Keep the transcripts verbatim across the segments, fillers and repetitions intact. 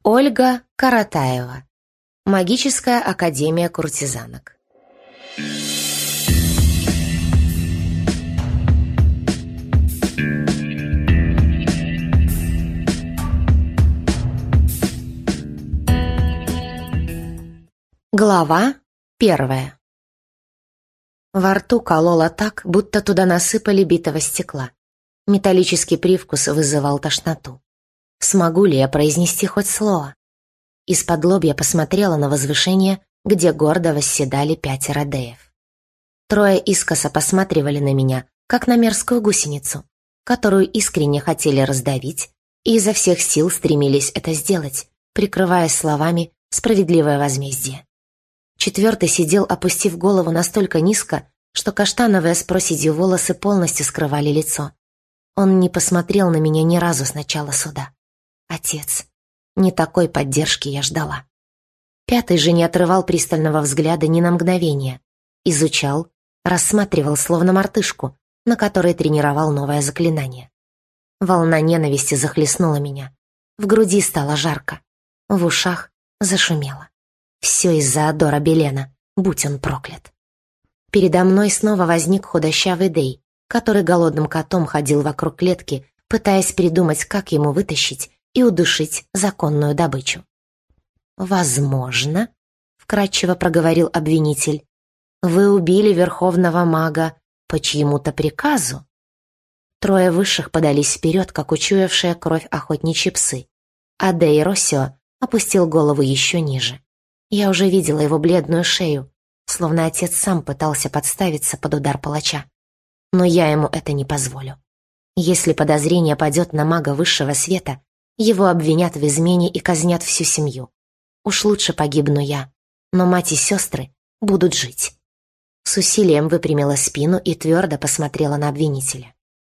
Ольга Каратаева. Магическая академия куртизанок. Глава первая. Во рту кололо так, будто туда насыпали битого стекла. Металлический привкус вызывал тошноту. Смогу ли я произнести хоть слово? Из-под лобья посмотрела на возвышение, где гордо восседали пятеро деев. Трое искоса посматривали на меня, как на мерзкую гусеницу, которую искренне хотели раздавить, и изо всех сил стремились это сделать, прикрываясь словами «справедливое возмездие». Четвертый сидел, опустив голову настолько низко, что каштановые с проседью волосы полностью скрывали лицо. Он не посмотрел на меня ни разу с начала суда. Отец. Не такой поддержки я ждала. Пятый же не отрывал пристального взгляда ни на мгновение. Изучал, рассматривал словно мартышку, на которой тренировал новое заклинание. Волна ненависти захлестнула меня. В груди стало жарко. В ушах зашумело. Все из-за Адора Белена, будь он проклят. Передо мной снова возник худощавый Дей, который голодным котом ходил вокруг клетки, пытаясь придумать, как ему вытащить и удушить законную добычу. «Возможно», — вкратчиво проговорил обвинитель, «вы убили верховного мага по чьему-то приказу?» Трое высших подались вперед, как учуявшие кровь охотничьи псы, а Дей Россио опустил голову еще ниже. Я уже видела его бледную шею, словно отец сам пытался подставиться под удар палача. Но я ему это не позволю. Если подозрение падет на мага высшего света, его обвинят в измене и казнят всю семью. Уж лучше погибну я, но мать и сестры будут жить. С усилием выпрямила спину и твердо посмотрела на обвинителя.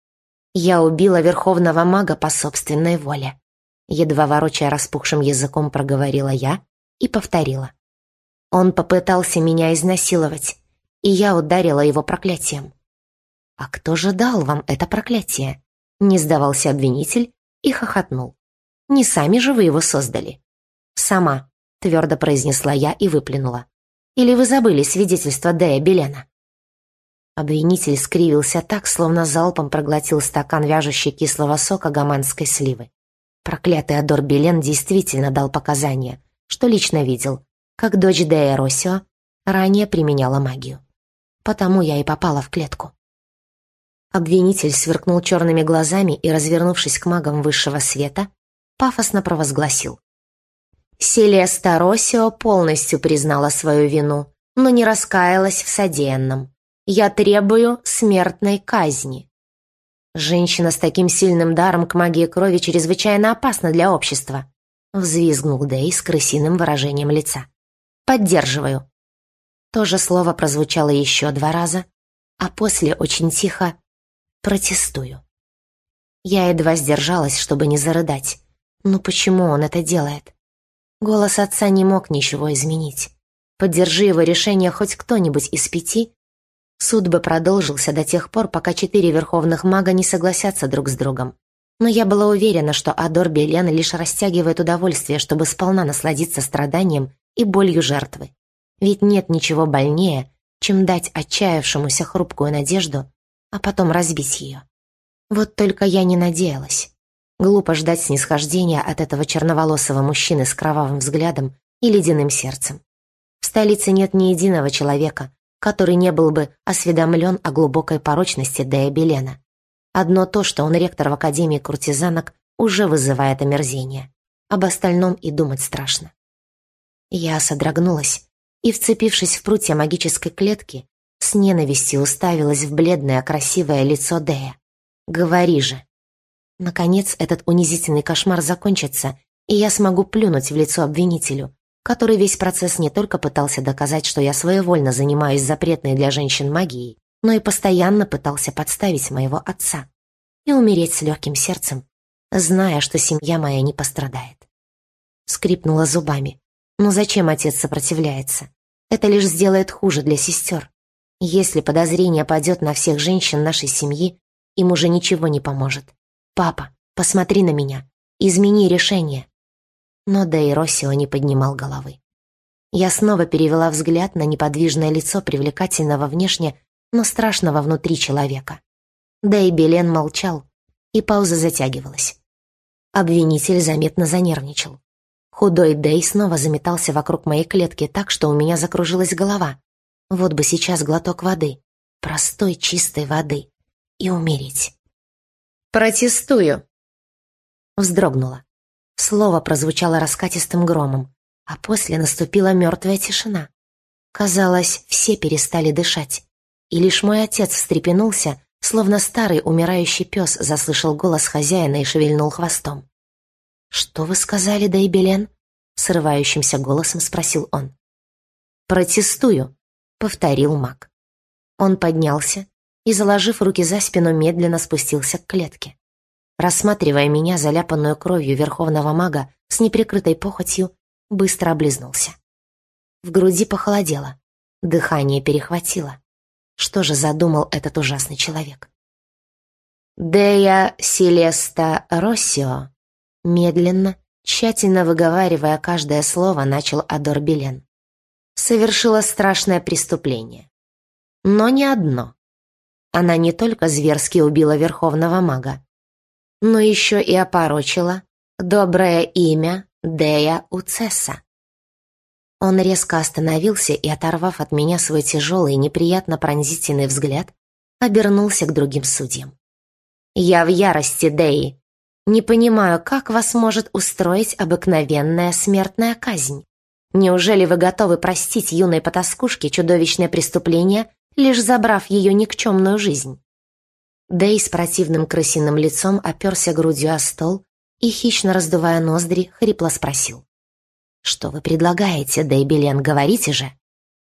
Я убила верховного мага по собственной воле. Едва ворочая распухшим языком, проговорила я и повторила. Он попытался меня изнасиловать, и я ударила его проклятием. «А кто же дал вам это проклятие?» Не сдавался обвинитель и хохотнул. «Не сами же вы его создали?» «Сама», — твердо произнесла я и выплюнула. «Или вы забыли свидетельство Дея Белена?» Обвинитель скривился так, словно залпом проглотил стакан вяжущей кислого сока гаманской сливы. Проклятый Адор Белен действительно дал показания, что лично видел, как дочь Дея Россио ранее применяла магию. Потому я и попала в клетку. Обвинитель сверкнул черными глазами и, развернувшись к магам высшего света, пафосно провозгласил. Селеста Россио полностью признала свою вину, но не раскаялась в содеянном. Я требую смертной казни. Женщина с таким сильным даром к магии крови чрезвычайно опасна для общества, взвизгнул Дэй с крысиным выражением лица. Поддерживаю. То же слово прозвучало еще два раза, а после очень тихо протестую. Я едва сдержалась, чтобы не зарыдать. Ну почему он это делает? Голос отца не мог ничего изменить. Поддержи его решение хоть кто-нибудь из пяти, суд бы продолжился до тех пор, пока четыре верховных мага не согласятся друг с другом. Но я была уверена, что Адор Белен лишь растягивает удовольствие, чтобы сполна насладиться страданием и болью жертвы. Ведь нет ничего больнее, чем дать отчаявшемуся хрупкую надежду, а потом разбить ее. Вот только я не надеялась. Глупо ждать снисхождения от этого черноволосого мужчины с кровавым взглядом и ледяным сердцем. В столице нет ни единого человека, который не был бы осведомлен о глубокой порочности Дея Белена. Одно то, что он ректор в Академии куртизанок, уже вызывает омерзение. Об остальном и думать страшно. Я содрогнулась и, вцепившись в прутья магической клетки, с ненавистью уставилась в бледное красивое лицо Дея. «Говори же!» Наконец этот унизительный кошмар закончится, и я смогу плюнуть в лицо обвинителю, который весь процесс не только пытался доказать, что я своевольно занимаюсь запретной для женщин магией, но и постоянно пытался подставить моего отца и умереть с легким сердцем, зная, что семья моя не пострадает. Скрипнула зубами. Но зачем отец сопротивляется? Это лишь сделает хуже для сестер. Если подозрение падет на всех женщин нашей семьи, им уже ничего не поможет. «Папа, посмотри на меня. Измени решение». но Дэй Россио не поднимал головы. Я снова перевела взгляд на неподвижное лицо привлекательного внешне, но страшного внутри человека. Дэй Белен молчал, и пауза затягивалась. Обвинитель заметно занервничал. Худой Дэй снова заметался вокруг моей клетки так, что у меня закружилась голова. Вот бы сейчас глоток воды, простой чистой воды, и умереть. «Протестую!» Вздрогнула. Слово прозвучало раскатистым громом, а после наступила мертвая тишина. Казалось, все перестали дышать, и лишь мой отец встрепенулся, словно старый умирающий пес заслышал голос хозяина и шевельнул хвостом. «Что вы сказали, Дэй Белен?» — срывающимся голосом спросил он. «Протестую», — повторил маг. Он поднялся и, заложив руки за спину, медленно спустился к клетке. Рассматривая меня, заляпанную кровью верховного мага с неприкрытой похотью, быстро облизнулся. В груди похолодело, дыхание перехватило. Что же задумал этот ужасный человек? «Дея Селеста Россио», медленно, тщательно выговаривая каждое слово, начал Адор Белен. «Совершила страшное преступление. Но не одно. Она не только зверски убила верховного мага, но еще и опорочила доброе имя Дея Уцесса». Он резко остановился и, оторвав от меня свой тяжелый и неприятно пронзительный взгляд, обернулся к другим судьям. «Я в ярости, Деи. Не понимаю, как вас может устроить обыкновенная смертная казнь. Неужели вы готовы простить юной потаскушке чудовищное преступление, лишь забрав ее никчемную жизнь?» Дэй с противным крысиным лицом оперся грудью о стол и, хищно раздувая ноздри, хрипло спросил. «Что вы предлагаете, Дэй Белен, говорите же?»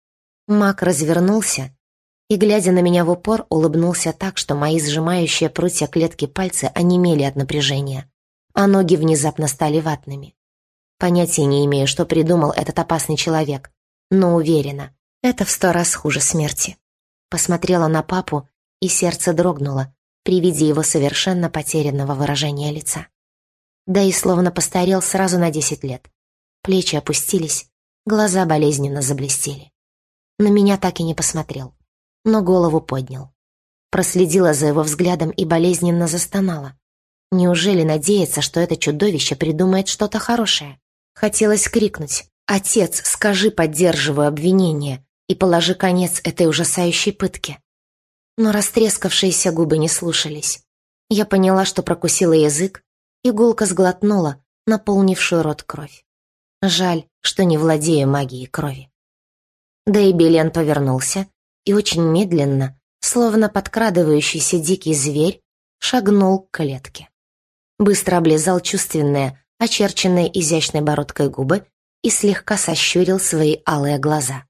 Маг развернулся и, глядя на меня в упор, улыбнулся так, что мои сжимающие прутья клетки пальцы онемели от напряжения, а ноги внезапно стали ватными. Понятия не имею, что придумал этот опасный человек, но уверена, это в сто раз хуже смерти. Посмотрела на папу, и сердце дрогнуло при виде его совершенно потерянного выражения лица. Да и словно постарел сразу на десять лет. Плечи опустились, глаза болезненно заблестели. На меня так и не посмотрел, но голову поднял. Проследила за его взглядом и болезненно застонала. Неужели надеется, что это чудовище придумает что-то хорошее? Хотелось крикнуть: «Отец, скажи, поддерживаю обвинение, и положи конец этой ужасающей пытке». Но растрескавшиеся губы не слушались. Я поняла, что прокусила язык, и гулко сглотнула наполнившую рот кровь. Жаль, что не владею магией крови. Дэй Белен повернулся и очень медленно, словно подкрадывающийся дикий зверь, шагнул к клетке. Быстро облизал чувственные, очерченные изящной бородкой губы и слегка сощурил свои алые глаза.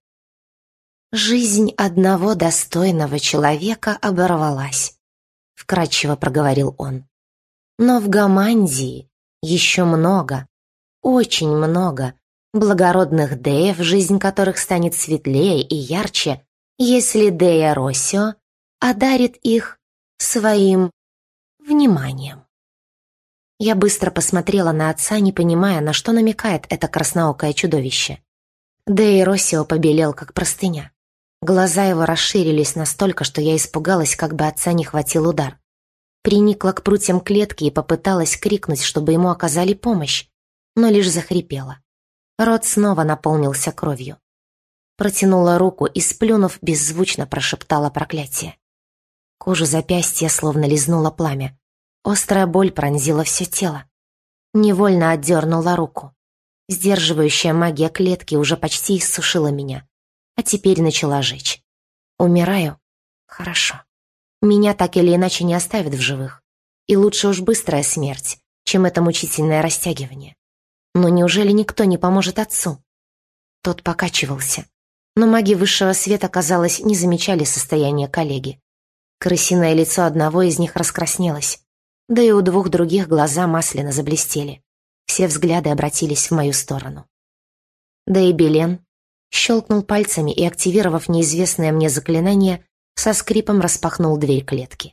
«Жизнь одного достойного человека оборвалась», — вкратчиво проговорил он. «Но в Гамандии еще много, очень много благородных деев, жизнь которых станет светлее и ярче, если Дея Россио одарит их своим вниманием». Я быстро посмотрела на отца, не понимая, на что намекает это красноокое чудовище. Дэй Россио побелел, как простыня. Глаза его расширились настолько, что я испугалась, как бы отца не хватил удар. Приникла к прутьям клетки и попыталась крикнуть, чтобы ему оказали помощь, но лишь захрипела. Рот снова наполнился кровью. Протянула руку и, сплюнув, беззвучно прошептала проклятие. Кожу запястья словно лизнуло пламя. Острая боль пронзила все тело. Невольно отдернула руку. Сдерживающая магия клетки уже почти иссушила меня, а теперь начала жечь. Умираю? Хорошо. Меня так или иначе не оставят в живых. И лучше уж быстрая смерть, чем это мучительное растягивание. Но неужели никто не поможет отцу? Тот покачивался, но маги высшего света, казалось, не замечали состояние коллеги. Крысиное лицо одного из них раскраснелось, да и у двух других глаза масляно заблестели. Все взгляды обратились в мою сторону. Да и Белен щелкнул пальцами и, активировав неизвестное мне заклинание, со скрипом распахнул дверь клетки.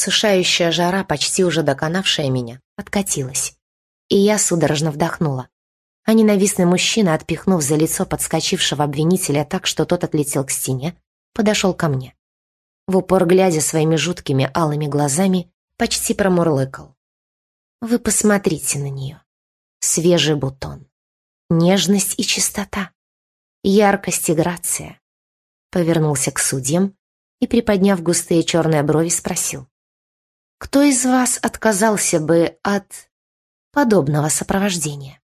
Иссушающая жара, почти уже доконавшая меня, откатилась, и я судорожно вдохнула, а ненавистный мужчина, отпихнув за лицо подскочившего обвинителя так, что тот отлетел к стене, подошел ко мне. В упор глядя своими жуткими алыми глазами, почти промурлыкал. «Вы посмотрите на нее. Свежий бутон. Нежность и чистота. Яркость и грация». Повернулся к судьям и, приподняв густые черные брови, спросил. «Кто из вас отказался бы от подобного сопровождения?»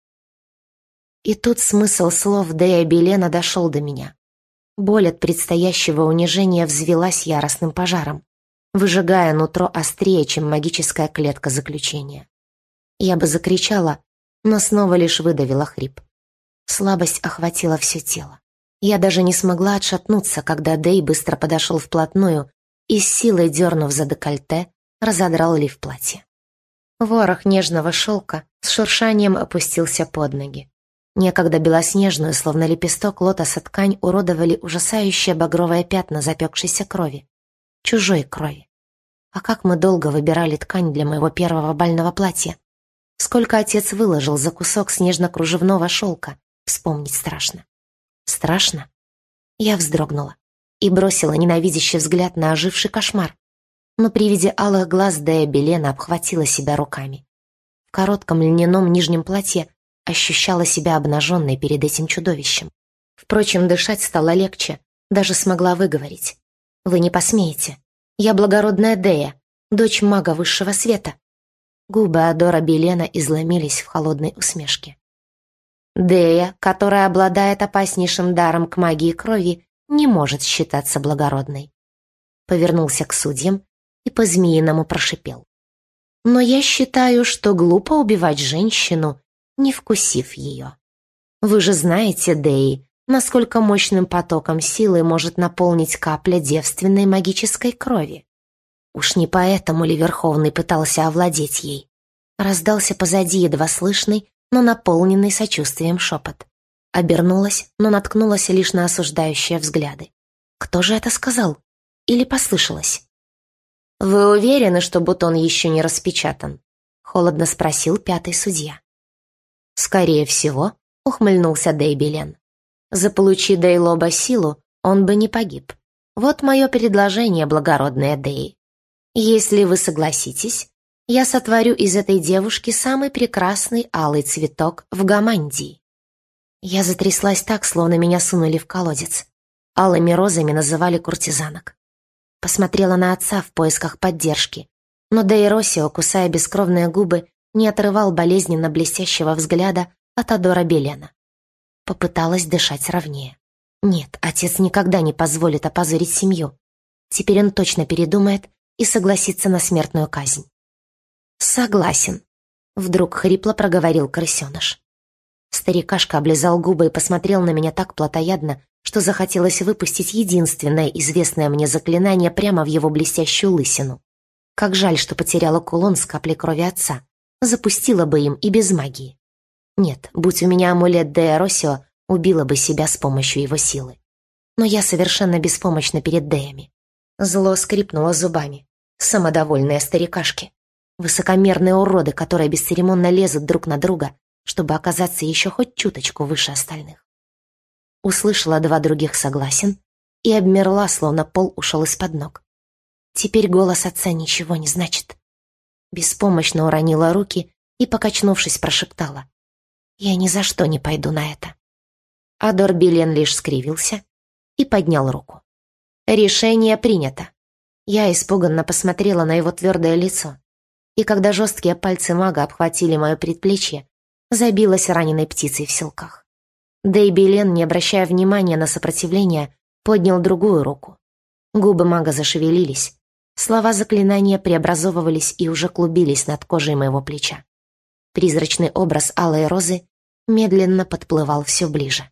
И тут смысл слов Дея Белена дошел до меня. Боль от предстоящего унижения взвелась яростным пожаром, выжигая нутро острее, чем магическая клетка заключения. Я бы закричала, но снова лишь выдавила хрип. Слабость охватила все тело. Я даже не смогла отшатнуться, когда Дэй быстро подошел вплотную и, с силой дернув за декольте, разодрал лиф платья. Ворох нежного шелка с шуршанием опустился под ноги. Некогда белоснежную, словно лепесток лотоса, ткань уродовали ужасающие багровые пятна запекшейся крови. Чужой крови. А как мы долго выбирали ткань для моего первого бального платья. Сколько отец выложил за кусок снежно-кружевного шелка, вспомнить страшно. Страшно? Я вздрогнула и бросила ненавидящий взгляд на оживший кошмар. Но при виде алых глаз Дея Белена обхватила себя руками. В коротком льняном нижнем платье ощущала себя обнаженной перед этим чудовищем. Впрочем, дышать стало легче, даже смогла выговорить. «Вы не посмеете. Я благородная Дея, дочь мага высшего света». Губы Адора Белена изломились в холодной усмешке. «Дея, которая обладает опаснейшим даром к магии крови, не может считаться благородной». Повернулся к судьям и по-змеиному прошипел. «Но я считаю, что глупо убивать женщину, не вкусив ее. Вы же знаете, Деи, насколько мощным потоком силы может наполнить капля девственной магической крови. Уж не поэтому ли Верховный пытался овладеть ей?» Раздался позади едва слышный, но наполненный сочувствием шепот. Обернулась, но наткнулась лишь на осуждающие взгляды. Кто же это сказал? Или послышалось? «Вы уверены, что бутон еще не распечатан?» — холодно спросил пятый судья. «Скорее всего», — ухмыльнулся Дэй Белен. «Заполучи Дейлоба силу, он бы не погиб. Вот мое предложение, благородная Дэй. Если вы согласитесь, я сотворю из этой девушки самый прекрасный алый цветок в Гамандии». Я затряслась так, словно меня сунули в колодец. Алыми розами называли куртизанок. Посмотрела на отца в поисках поддержки, но Дэй Росио, кусая бескровные губы, не отрывал болезненно блестящего взгляда от Адора Белена. Попыталась дышать ровнее. Нет, отец никогда не позволит опозорить семью. Теперь он точно передумает и согласится на смертную казнь. «Согласен», — вдруг хрипло проговорил крысеныш. Старикашка облизал губы и посмотрел на меня так плотоядно, что захотелось выпустить единственное известное мне заклинание прямо в его блестящую лысину. Как жаль, что потеряла кулон с каплей крови отца. Запустила бы им и без магии. Нет, будь у меня амулет Дея Росио, убила бы себя с помощью его силы. Но я совершенно беспомощна перед Деями. Зло скрипнуло зубами. Самодовольные старикашки. Высокомерные уроды, которые бесцеремонно лезут друг на друга, чтобы оказаться еще хоть чуточку выше остальных. Услышала два других согласен и обмерла, словно пол ушел из-под ног. Теперь голос отца ничего не значит. Беспомощно уронила руки и, покачнувшись, прошептала: «Я ни за что не пойду на это». Адор Белен лишь скривился и поднял руку. «Решение принято». Я испуганно посмотрела на его твердое лицо, и когда жесткие пальцы мага обхватили мое предплечье, забилась раненой птицей в селках. Дэй Белен, не обращая внимания на сопротивление, поднял другую руку. Губы мага зашевелились. Слова заклинания преобразовывались и уже клубились над кожей моего плеча. Призрачный образ алой розы медленно подплывал все ближе.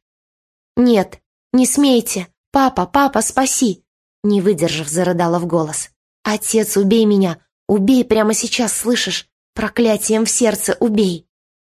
«Нет, не смейте! Папа, папа, спаси!» Не выдержав, зарыдала в голос. «Отец, убей меня! Убей прямо сейчас, слышишь? Проклятием в сердце убей!»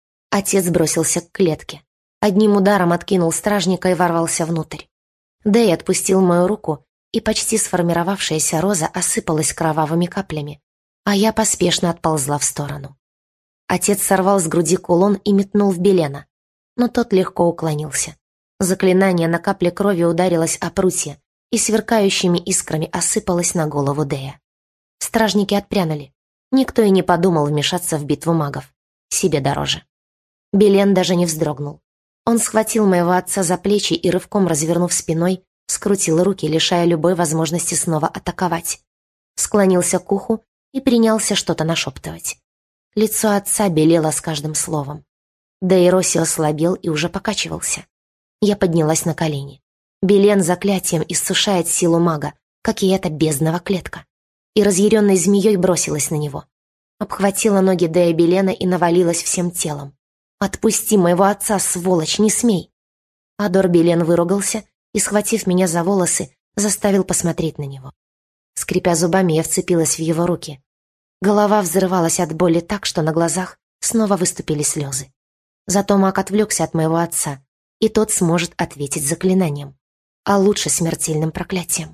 Отец бросился к клетке. Одним ударом откинул стражника и ворвался внутрь. Дэй отпустил мою руку, и почти сформировавшаяся роза осыпалась кровавыми каплями, а я поспешно отползла в сторону. Отец сорвал с груди кулон и метнул в Белена. но тот легко уклонился. Заклинание на капле крови ударилось о прутья и сверкающими искрами осыпалось на голову Дея. Стражники отпрянули. Никто и не подумал вмешаться в битву магов. Себе дороже. Белен даже не вздрогнул. Он схватил моего отца за плечи и, рывком развернув спиной, скрутил руки, лишая любой возможности снова атаковать. Склонился к уху и принялся что-то нашептывать. Лицо отца белело с каждым словом. Дейроси ослабел и уже покачивался. Я поднялась на колени. Белен заклятием иссушает силу мага, как и эта бездного клетка. И разъяренной змеей бросилась на него. Обхватила ноги Дея Белена и навалилась всем телом. «Отпусти моего отца, сволочь, не смей!» Адор Белен выругался и, схватив меня за волосы, заставил посмотреть на него. Скрипя зубами, я вцепилась в его руки. Голова взрывалась от боли так, что на глазах снова выступили слезы. Зато маг отвлекся от моего отца, и тот сможет ответить заклинанием, а лучше смертельным проклятием.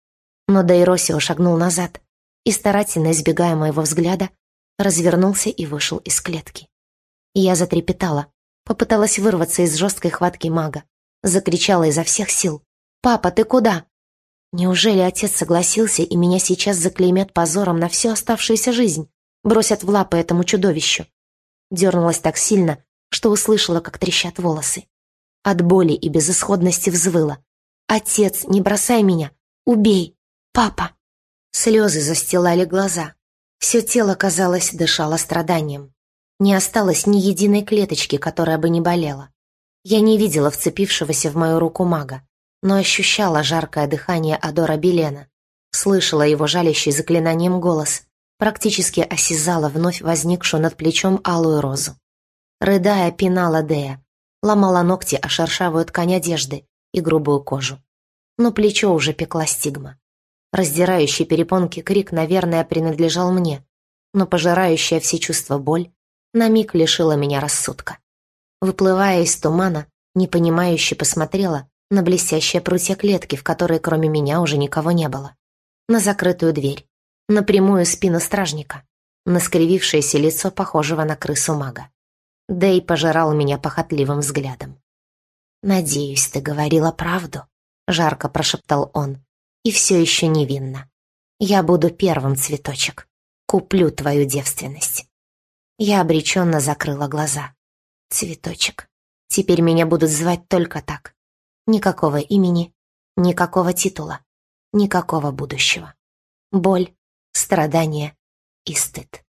Но Дейросио шагнул назад и, старательно избегая моего взгляда, развернулся и вышел из клетки. Я затрепетала, попыталась вырваться из жесткой хватки мага, закричала изо всех сил: «Папа, ты куда?» Неужели отец согласился, и меня сейчас заклеймят позором на всю оставшуюся жизнь, бросят в лапы этому чудовищу? Дернулась так сильно, что услышала, как трещат волосы. От боли и безысходности взвыла: «Отец, не бросай меня! Убей! Папа!» Слезы застилали глаза. Все тело, казалось, дышало страданием. Не осталось ни единой клеточки, которая бы не болела. Я не видела вцепившегося в мою руку мага, но ощущала жаркое дыхание Адора Белена, слышала его жалящий заклинанием голос, практически осязала вновь возникшую над плечом алую розу. Рыдая, пинала Дея, ломала ногти о шершавую ткань одежды и грубую кожу. Но плечо уже пекла стигма. Раздирающий перепонки крик, наверное, принадлежал мне, но пожирающая все чувства боль на миг лишила меня рассудка. Выплывая из тумана, непонимающе посмотрела на блестящие прутья клетки, в которой кроме меня уже никого не было, на закрытую дверь, на прямую спину стражника, на скривившееся лицо, похожего на крысу мага. Дэй пожирал меня похотливым взглядом. «Надеюсь, ты говорила правду», — жарко прошептал он, — «и все еще невинно. Я буду первым, цветочек. Куплю твою девственность». Я обреченно закрыла глаза. «Цветочек. Теперь меня будут звать только так. Никакого имени, никакого титула, никакого будущего. Боль, страдания и стыд».